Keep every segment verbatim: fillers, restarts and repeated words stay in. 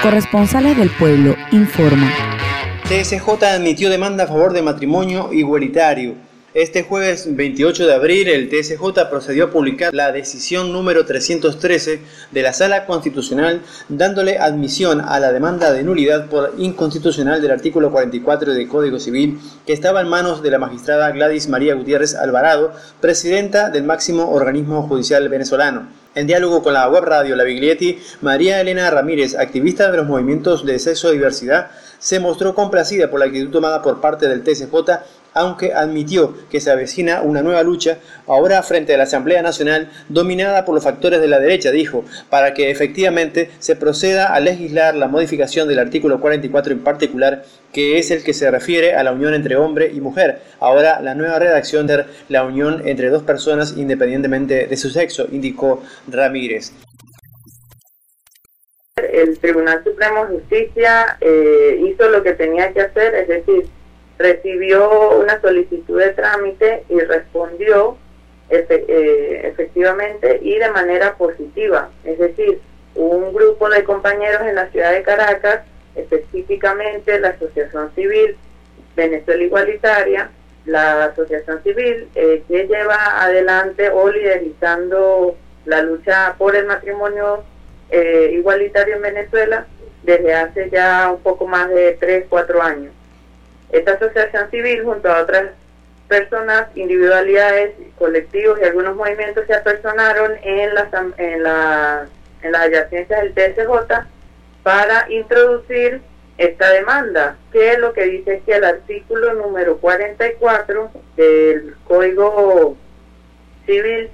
Corresponsales del Pueblo informan. T S J admitió demanda a favor de matrimonio igualitario. Este jueves veintiocho de abril, el T S J procedió a publicar la decisión número trescientos trece de la Sala Constitucional, dándole admisión a la demanda de nulidad por inconstitucional del artículo cuarenta y cuatro del Código Civil, que estaba en manos de la magistrada Gladys María Gutiérrez Alvarado, presidenta del máximo organismo judicial venezolano. En diálogo con la web radio La Biglietti, María Elena Ramírez, activista de los movimientos de sexo-diversidad, se mostró complacida por la actitud tomada por parte del T S J, aunque admitió que se avecina una nueva lucha, ahora frente a la Asamblea Nacional, dominada por los factores de la derecha, dijo, para que efectivamente se proceda a legislar la modificación del artículo cuarenta y cuatro en particular, que es el que se refiere a la unión entre hombre y mujer. Ahora la nueva redacción de la unión entre dos personas independientemente de su sexo, indicó Ramírez. El Tribunal Supremo de Justicia eh, hizo lo que tenía que hacer, es decir, recibió una solicitud de trámite y respondió efe, eh, efectivamente y de manera positiva. Es decir, un grupo de compañeros en la ciudad de Caracas, específicamente la Asociación Civil Venezuela Igualitaria, la Asociación Civil eh, que lleva adelante o liderizando la lucha por el matrimonio eh, igualitario en Venezuela desde hace ya un poco más de tres, cuatro años. Esta asociación civil, junto a otras personas, individualidades, colectivos y algunos movimientos, se apersonaron en las, en la, en las adyacencias del T S J para introducir esta demanda, que lo que dice es que el artículo número cuarenta y cuatro del Código Civil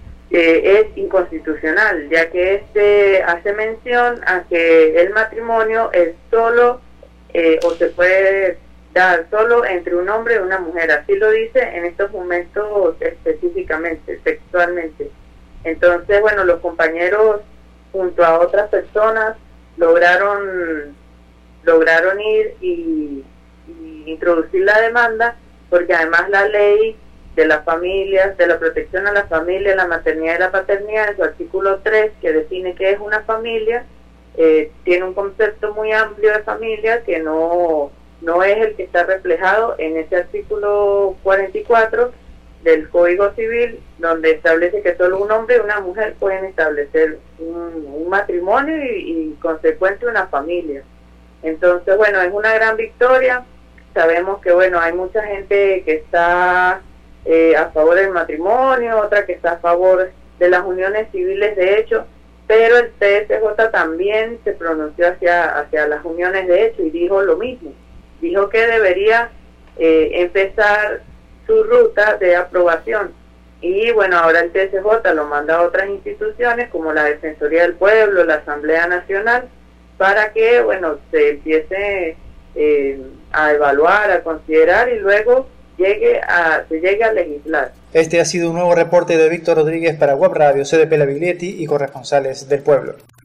eh, es inconstitucional, ya que este hace mención a que el matrimonio es solo eh, o se puede dar solo entre un hombre y una mujer, así lo dice en estos momentos específicamente, textualmente. Entonces, bueno, los compañeros junto a otras personas lograron lograron ir y, y introducir la demanda, porque además la ley de las familias, de la protección a la familia, la maternidad y la paternidad, en su artículo tres, que define qué es una familia, eh, tiene un concepto muy amplio de familia que no no es el que está reflejado en ese artículo cuarenta y cuatro del Código Civil, donde establece que solo un hombre y una mujer pueden establecer un, un matrimonio y, y consecuente una familia. Entonces, bueno, es una gran victoria. Sabemos que, bueno, hay mucha gente que está eh, a favor del matrimonio, otra que está a favor de las uniones civiles de hecho, pero el T S J también se pronunció hacia, hacia las uniones de hecho y dijo lo mismo. Dijo que debería eh, empezar su ruta de aprobación. Y bueno, ahora el T S J lo manda a otras instituciones como la Defensoría del Pueblo, la Asamblea Nacional, para que, bueno, se empiece eh, a evaluar, a considerar y luego llegue a, se llegue a legislar. Este ha sido un nuevo reporte de Víctor Rodríguez para Web Radio, C D P La Biglietti y corresponsales del Pueblo.